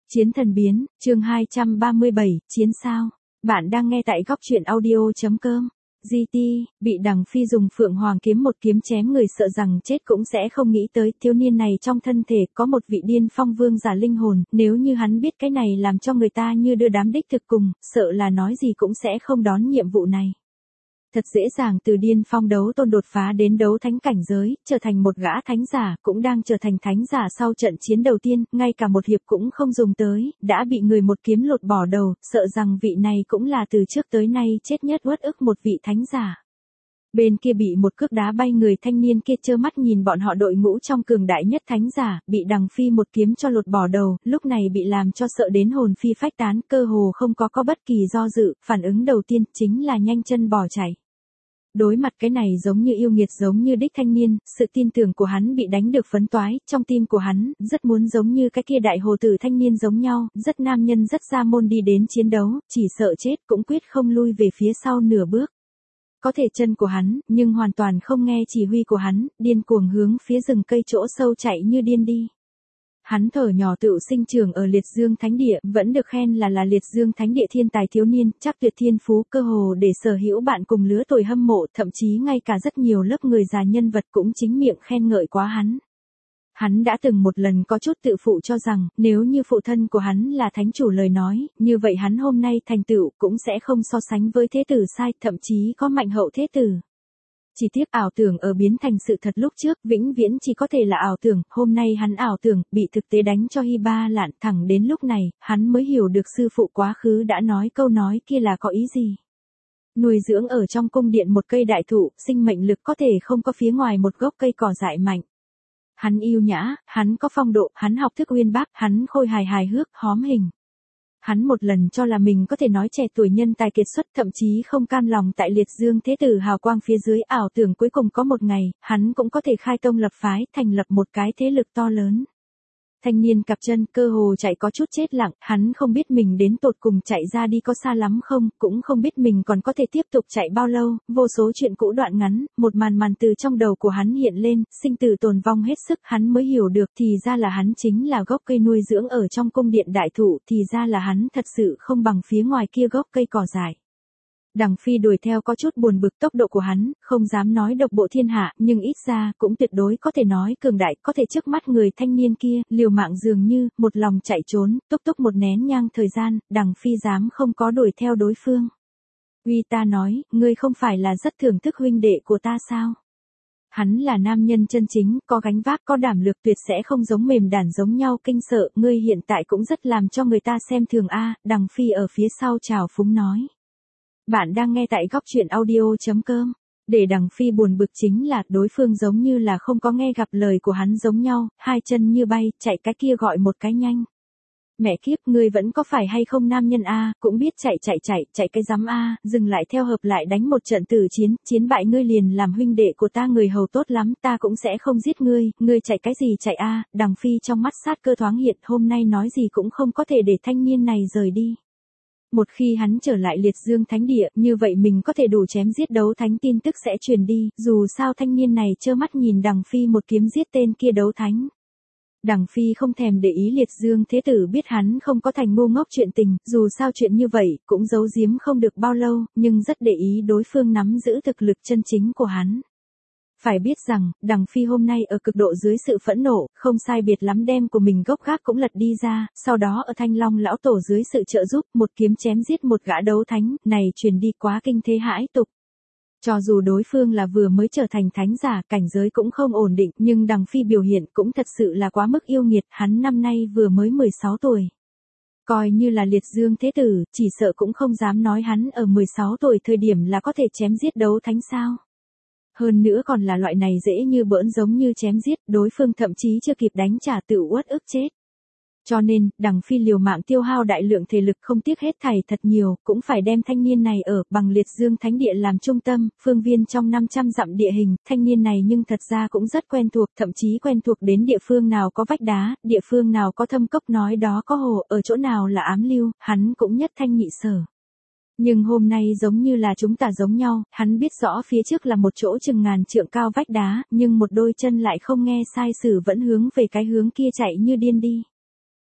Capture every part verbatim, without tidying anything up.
Chiến thần biến, chương hai trăm ba mươi bảy, chiến sao. Bạn đang nghe tại góc truyện audio.com. giê tê, bị Đằng Phi dùng Phượng Hoàng kiếm một kiếm chém người sợ rằng chết cũng sẽ không nghĩ tới thiếu niên này trong thân thể có một vị điên phong vương giả linh hồn, nếu như hắn biết cái này làm cho người ta như đưa đám đích thực cùng, sợ là nói gì cũng sẽ không đón nhiệm vụ này. Thật dễ dàng từ điên phong đấu tôn đột phá đến đấu thánh cảnh giới, trở thành một gã thánh giả, cũng đang trở thành thánh giả sau trận chiến đầu tiên, ngay cả một hiệp cũng không dùng tới, đã bị người một kiếm lột bỏ đầu, sợ rằng vị này cũng là từ trước tới nay chết nhất uất ức một vị thánh giả. Bên kia bị một cước đá bay người thanh niên kia trơ mắt nhìn bọn họ đội ngũ trong cường đại nhất thánh giả, bị Đằng Phi một kiếm cho lột bỏ đầu, lúc này bị làm cho sợ đến hồn phi phách tán, cơ hồ không có có bất kỳ do dự, phản ứng đầu tiên chính là nhanh chân bỏ chạy. Đối mặt cái này giống như yêu nghiệt giống như đích thanh niên, sự tin tưởng của hắn bị đánh được phấn toái, trong tim của hắn, rất muốn giống như cái kia đại hồ tử thanh niên giống nhau, rất nam nhân rất ra môn đi đến chiến đấu, chỉ sợ chết cũng quyết không lui về phía sau nửa bước. Có thể chân của hắn, nhưng hoàn toàn không nghe chỉ huy của hắn, điên cuồng hướng phía rừng cây chỗ sâu chạy như điên đi. Hắn thở nhỏ tự sinh trưởng ở Liệt Dương Thánh Địa, vẫn được khen là là Liệt Dương Thánh Địa thiên tài thiếu niên, chắc tuyệt thiên phú cơ hồ để sở hữu bạn cùng lứa tuổi hâm mộ, thậm chí ngay cả rất nhiều lớp người già nhân vật cũng chính miệng khen ngợi quá hắn. Hắn đã từng một lần có chút tự phụ cho rằng, nếu như phụ thân của hắn là thánh chủ lời nói, như vậy hắn hôm nay thành tựu cũng sẽ không so sánh với thế tử sai, thậm chí có mạnh hậu thế tử. Chỉ tiếc ảo tưởng ở biến thành sự thật lúc trước, vĩnh viễn chỉ có thể là ảo tưởng, hôm nay hắn ảo tưởng, bị thực tế đánh cho hi ba lạn, thẳng đến lúc này, hắn mới hiểu được sư phụ quá khứ đã nói câu nói kia là có ý gì. Nuôi dưỡng ở trong cung điện một cây đại thụ, sinh mệnh lực có thể không có phía ngoài một gốc cây cỏ dại mạnh. Hắn yêu nhã, hắn có phong độ, hắn học thức uyên bác, hắn khôi hài hài hước, hóm hình. Hắn một lần cho là mình có thể nói trẻ tuổi nhân tài kiệt xuất, thậm chí không cam lòng tại Liệt Dương thế tử hào quang phía dưới, ảo tưởng cuối cùng có một ngày, hắn cũng có thể khai tông lập phái, thành lập một cái thế lực to lớn. Thanh niên cặp chân cơ hồ chạy có chút chết lặng, hắn không biết mình đến tột cùng chạy ra đi có xa lắm không, cũng không biết mình còn có thể tiếp tục chạy bao lâu, vô số chuyện cũ đoạn ngắn, một màn màn từ trong đầu của hắn hiện lên, sinh tử tồn vong hết sức, hắn mới hiểu được thì ra là hắn chính là gốc cây nuôi dưỡng ở trong cung điện đại thụ, thì ra là hắn thật sự không bằng phía ngoài kia gốc cây cỏ dại. Đằng Phi đuổi theo có chút buồn bực tốc độ của hắn, không dám nói độc bộ thiên hạ, nhưng ít ra cũng tuyệt đối có thể nói cường đại, có thể trước mắt người thanh niên kia, liều mạng dường như, một lòng chạy trốn, túc túc một nén nhang thời gian, Đằng Phi dám không có đuổi theo đối phương. Uy ta nói, ngươi không phải là rất thưởng thức huynh đệ của ta sao? Hắn là nam nhân chân chính, có gánh vác có đảm lược tuyệt sẽ không giống mềm đản giống nhau kinh sợ, ngươi hiện tại cũng rất làm cho người ta xem thường a. Đằng Phi ở phía sau trào phúng nói. Bạn đang nghe tại góc truyện audio.com. Để Đằng Phi buồn bực chính là đối phương giống như là không có nghe gặp lời của hắn giống nhau, hai chân như bay, chạy cái kia gọi một cái nhanh. Mẹ kiếp, ngươi vẫn có phải hay không nam nhân a, cũng biết chạy chạy chạy, chạy cái rắm a, dừng lại theo hợp lại đánh một trận tử chiến, chiến bại ngươi liền làm huynh đệ của ta người hầu tốt lắm, ta cũng sẽ không giết ngươi, ngươi chạy cái gì chạy a. Đằng Phi trong mắt sát cơ thoáng hiện, hôm nay nói gì cũng không có thể để thanh niên này rời đi. Một khi hắn trở lại Liệt Dương Thánh Địa, như vậy mình có thể đủ chém giết đấu thánh tin tức sẽ truyền đi, dù sao thanh niên này trơ mắt nhìn Đằng Phi một kiếm giết tên kia đấu thánh. Đằng Phi không thèm để ý Liệt Dương thế tử biết hắn không có thành ngu ngốc chuyện tình, dù sao chuyện như vậy, cũng giấu giếm không được bao lâu, nhưng rất để ý đối phương nắm giữ thực lực chân chính của hắn. Phải biết rằng, Đằng Phi hôm nay ở cực độ dưới sự phẫn nộ, không sai biệt lắm đem của mình gốc gác cũng lật đi ra, sau đó ở Thanh Long lão tổ dưới sự trợ giúp, một kiếm chém giết một gã đấu thánh, này truyền đi quá kinh thế hãi tục. Cho dù đối phương là vừa mới trở thành thánh giả, cảnh giới cũng không ổn định, nhưng Đằng Phi biểu hiện cũng thật sự là quá mức yêu nghiệt, hắn năm nay vừa mới mười sáu tuổi. Coi như là Liệt Dương thế tử, chỉ sợ cũng không dám nói hắn ở mười sáu tuổi thời điểm là có thể chém giết đấu thánh sao. Hơn nữa còn là loại này dễ như bỡn giống như chém giết, đối phương thậm chí chưa kịp đánh trả tự uất ức chết. Cho nên, Đằng Phi liều mạng tiêu hao đại lượng thể lực không tiếc hết thảy thật nhiều, cũng phải đem thanh niên này ở bằng Liệt Dương Thánh Địa làm trung tâm, phương viên trong năm trăm dặm địa hình, thanh niên này nhưng thật ra cũng rất quen thuộc, thậm chí quen thuộc đến địa phương nào có vách đá, địa phương nào có thâm cốc nói đó có hồ, ở chỗ nào là ám lưu, hắn cũng nhất thanh nhị sở. Nhưng hôm nay giống như là chúng ta giống nhau, hắn biết rõ phía trước là một chỗ chừng ngàn trượng cao vách đá, nhưng một đôi chân lại không nghe sai sử vẫn hướng về cái hướng kia chạy như điên đi.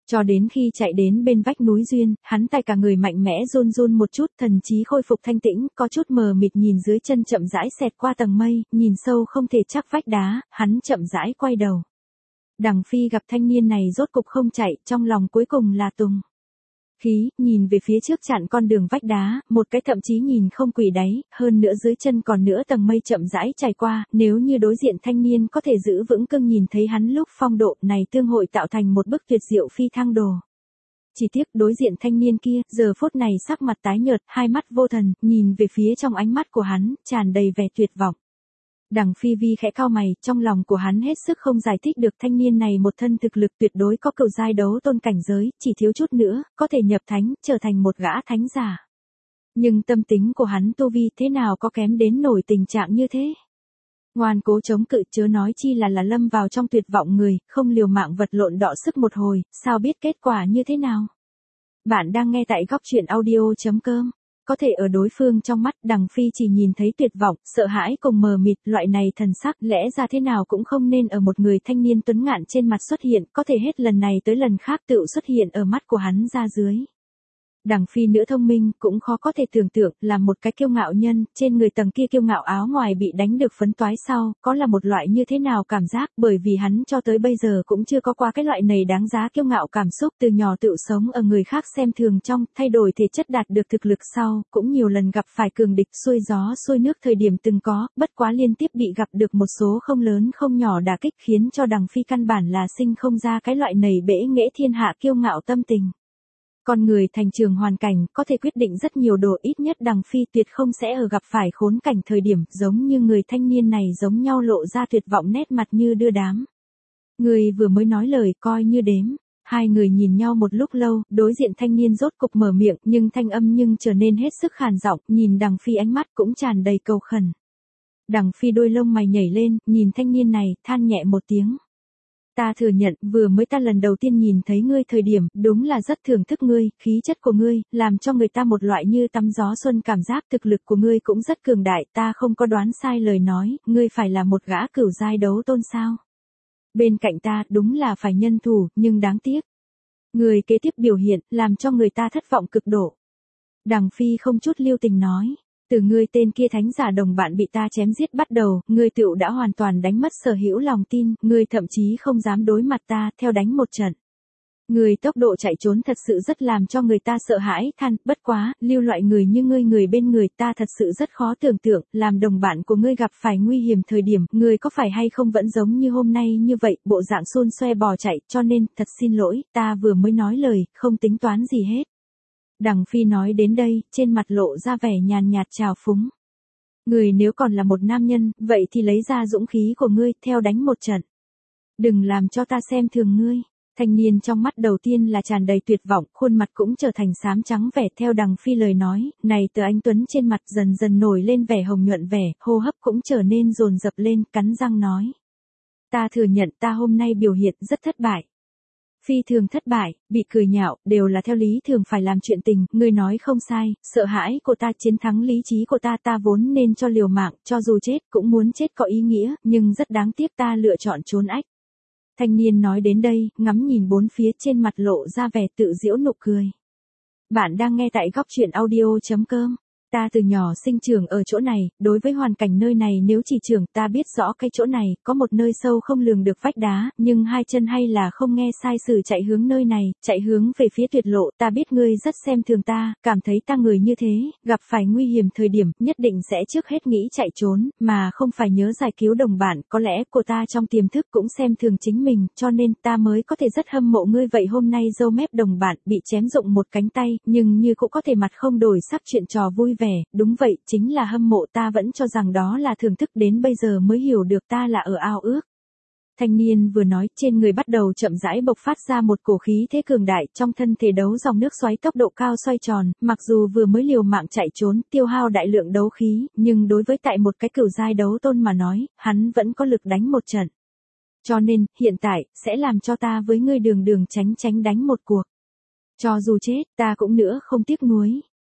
Cho đến khi chạy đến bên vách núi duyên, hắn tay cả người mạnh mẽ run run một chút, thần trí khôi phục thanh tĩnh, có chút mờ mịt nhìn dưới chân chậm rãi xẹt qua tầng mây, nhìn sâu không thể chắc vách đá, hắn chậm rãi quay đầu. Đằng Phi gặp thanh niên này rốt cục không chạy, trong lòng cuối cùng là tùng khí, nhìn về phía trước chặn con đường vách đá, một cái thậm chí nhìn không quỷ đáy, hơn nữa dưới chân còn nữa tầng mây chậm rãi trải qua, nếu như đối diện thanh niên có thể giữ vững cưng nhìn thấy hắn lúc phong độ này tương hội tạo thành một bức tuyệt diệu phi thăng đồ. Chỉ tiếc đối diện thanh niên kia, giờ phút này sắc mặt tái nhợt, hai mắt vô thần, nhìn về phía trong ánh mắt của hắn, tràn đầy vẻ tuyệt vọng. Đằng Phi Vi khẽ cau mày, trong lòng của hắn hết sức không giải thích được thanh niên này một thân thực lực tuyệt đối có cửu giai đấu tôn cảnh giới, chỉ thiếu chút nữa, có thể nhập thánh, trở thành một gã thánh giả. Nhưng tâm tính của hắn tu vi thế nào có kém đến nổi tình trạng như thế? Ngoan cố chống cự chớ nói chi là là lâm vào trong tuyệt vọng người, không liều mạng vật lộn đọ sức một hồi, sao biết kết quả như thế nào? Bạn đang nghe tại góc truyện audio chấm com. Có thể ở đối phương trong mắt Đằng Phi chỉ nhìn thấy tuyệt vọng, sợ hãi cùng mờ mịt, loại này thần sắc lẽ ra thế nào cũng không nên ở một người thanh niên tuấn ngạn trên mặt xuất hiện, có thể hết lần này tới lần khác tự xuất hiện ở mắt của hắn ra dưới. Đằng Phi nữ thông minh, cũng khó có thể tưởng tượng, là một cái kiêu ngạo nhân, trên người tầng kia kiêu ngạo áo ngoài bị đánh được phấn toái sau, có là một loại như thế nào cảm giác, bởi vì hắn cho tới bây giờ cũng chưa có qua cái loại này đáng giá kiêu ngạo cảm xúc, từ nhỏ tự sống ở người khác xem thường trong, thay đổi thể chất đạt được thực lực sau, cũng nhiều lần gặp phải cường địch xuôi gió xuôi nước thời điểm từng có, bất quá liên tiếp bị gặp được một số không lớn không nhỏ đả kích khiến cho Đằng Phi căn bản là sinh không ra cái loại này bể nghệ thiên hạ kiêu ngạo tâm tình. Con người thành trường hoàn cảnh có thể quyết định rất nhiều đồ, ít nhất Đằng Phi tuyệt không sẽ ở gặp phải khốn cảnh thời điểm giống như người thanh niên này giống nhau lộ ra tuyệt vọng nét mặt như đưa đám. Người vừa mới nói lời coi như đếm. Hai người nhìn nhau một lúc lâu, đối diện thanh niên rốt cục mở miệng nhưng thanh âm nhưng trở nên hết sức khàn giọng, nhìn Đằng Phi ánh mắt cũng tràn đầy cầu khẩn. Đằng Phi đôi lông mày nhảy lên, nhìn thanh niên này, than nhẹ một tiếng. Ta thừa nhận, vừa mới ta lần đầu tiên nhìn thấy ngươi thời điểm, đúng là rất thưởng thức ngươi, khí chất của ngươi, làm cho người ta một loại như tắm gió xuân cảm giác, thực lực của ngươi cũng rất cường đại, ta không có đoán sai lời nói, ngươi phải là một gã cửu giai đấu tôn sao. Bên cạnh ta, đúng là phải nhân thủ, nhưng đáng tiếc. Người kế tiếp biểu hiện, làm cho người ta thất vọng cực độ. Đằng Phi không chút lưu tình nói. Từ ngươi tên kia thánh giả đồng bạn bị ta chém giết bắt đầu, ngươi tựu đã hoàn toàn đánh mất sở hữu lòng tin, ngươi thậm chí không dám đối mặt ta, theo đánh một trận. Ngươi tốc độ chạy trốn thật sự rất làm cho người ta sợ hãi, than, bất quá, lưu loại người như ngươi người bên người ta thật sự rất khó tưởng tượng, làm đồng bạn của ngươi gặp phải nguy hiểm thời điểm, ngươi có phải hay không vẫn giống như hôm nay như vậy, bộ dạng xôn xoe bò chạy, cho nên, thật xin lỗi, ta vừa mới nói lời, không tính toán gì hết. Đằng Phi nói đến đây, trên mặt lộ ra vẻ nhàn nhạt trào phúng. Người nếu còn là một nam nhân, vậy thì lấy ra dũng khí của ngươi, theo đánh một trận. Đừng làm cho ta xem thường ngươi. Thanh niên trong mắt đầu tiên là tràn đầy tuyệt vọng, khuôn mặt cũng trở thành xám trắng vẻ theo Đằng Phi lời nói, này từ anh Tuấn trên mặt dần dần nổi lên vẻ hồng nhuận vẻ, hô hấp cũng trở nên dồn dập lên, cắn răng nói. Ta thừa nhận ta hôm nay biểu hiện rất thất bại. Phi thường thất bại, bị cười nhạo, đều là theo lý thường phải làm chuyện tình, ngươi nói không sai, sợ hãi của ta chiến thắng lý trí của ta, ta vốn nên cho liều mạng, cho dù chết cũng muốn chết có ý nghĩa, nhưng rất đáng tiếc ta lựa chọn trốn ách. Thanh niên nói đến đây, ngắm nhìn bốn phía trên mặt lộ ra vẻ tự giễu nụ cười. Bạn đang nghe tại góc truyện audio chấm com. Ta từ nhỏ sinh trưởng ở chỗ này, đối với hoàn cảnh nơi này nếu chỉ trưởng ta biết rõ cái chỗ này, có một nơi sâu không lường được vách đá, nhưng hai chân hay là không nghe sai sử chạy hướng nơi này, chạy hướng về phía tuyệt lộ, ta biết ngươi rất xem thường ta, cảm thấy ta người như thế, gặp phải nguy hiểm thời điểm, nhất định sẽ trước hết nghĩ chạy trốn, mà không phải nhớ giải cứu đồng bạn, có lẽ của ta trong tiềm thức cũng xem thường chính mình, cho nên ta mới có thể rất hâm mộ ngươi vậy hôm nay dâu mép đồng bạn, bị chém rụng một cánh tay, nhưng như cũng có thể mặt không đổi sắc chuyện trò vui vẻ, đúng vậy, chính là hâm mộ ta vẫn cho rằng đó là thưởng thức đến bây giờ mới hiểu được ta là ở ao ước. Thanh niên vừa nói trên người bắt đầu chậm rãi bộc phát ra một cổ khí thế cường đại trong thân thể đấu dòng nước xoáy tốc độ cao xoay tròn, mặc dù vừa mới liều mạng chạy trốn tiêu hao đại lượng đấu khí, nhưng đối với tại một cái cửu giai đấu tôn mà nói, hắn vẫn có lực đánh một trận. Cho nên, hiện tại, sẽ làm cho ta với ngươi đường đường tránh tránh đánh một cuộc. Cho dù chết, ta cũng nữa không tiếc nuối.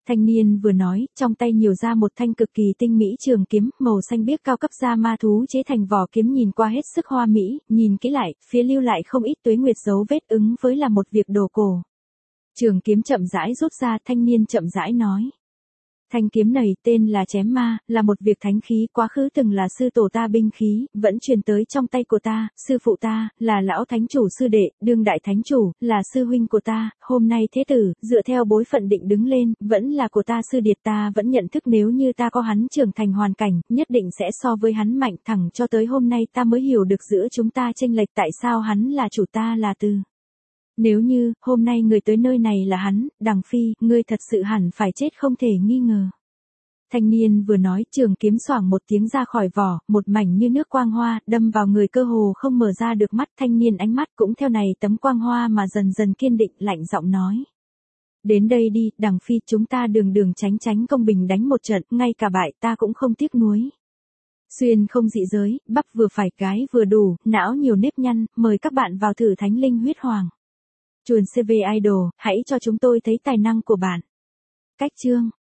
Thanh niên vừa nói, trong tay nhiều ra một thanh cực kỳ tinh mỹ trường kiếm, màu xanh biếc cao cấp da ma thú chế thành vỏ kiếm nhìn qua hết sức hoa mỹ, nhìn kỹ lại, phía lưu lại không ít tuế nguyệt dấu vết ứng với là một việc đồ cổ. Trường kiếm chậm rãi rút ra, thanh niên chậm rãi nói. Thanh kiếm này tên là chém ma, là một việc thánh khí, quá khứ từng là sư tổ ta binh khí, vẫn truyền tới trong tay của ta, sư phụ ta, là lão thánh chủ sư đệ, đương đại thánh chủ, là sư huynh của ta, hôm nay thế tử, dựa theo bối phận định đứng lên, vẫn là của ta sư điệt, ta vẫn nhận thức nếu như ta có hắn trưởng thành hoàn cảnh, nhất định sẽ so với hắn mạnh, thẳng cho tới hôm nay ta mới hiểu được giữa chúng ta chênh lệch, tại sao hắn là chủ ta là từ. Nếu như, hôm nay người tới nơi này là hắn, Đằng Phi, ngươi thật sự hẳn phải chết không thể nghi ngờ. Thanh niên vừa nói, trường kiếm xoảng một tiếng ra khỏi vỏ, một mảnh như nước quang hoa, đâm vào người cơ hồ không mở ra được mắt, thanh niên ánh mắt cũng theo này tấm quang hoa mà dần dần kiên định, lạnh giọng nói. Đến đây đi, Đằng Phi, chúng ta đường đường tránh tránh công bình đánh một trận, ngay cả bại ta cũng không tiếc nuối. Xuyên không dị giới, bắp vừa phải, gái vừa đủ, não nhiều nếp nhăn, mời các bạn vào thử Thánh Linh Huyết Hoàng. Chuồn xê vê Idol, hãy cho chúng tôi thấy tài năng của bạn. Cách chương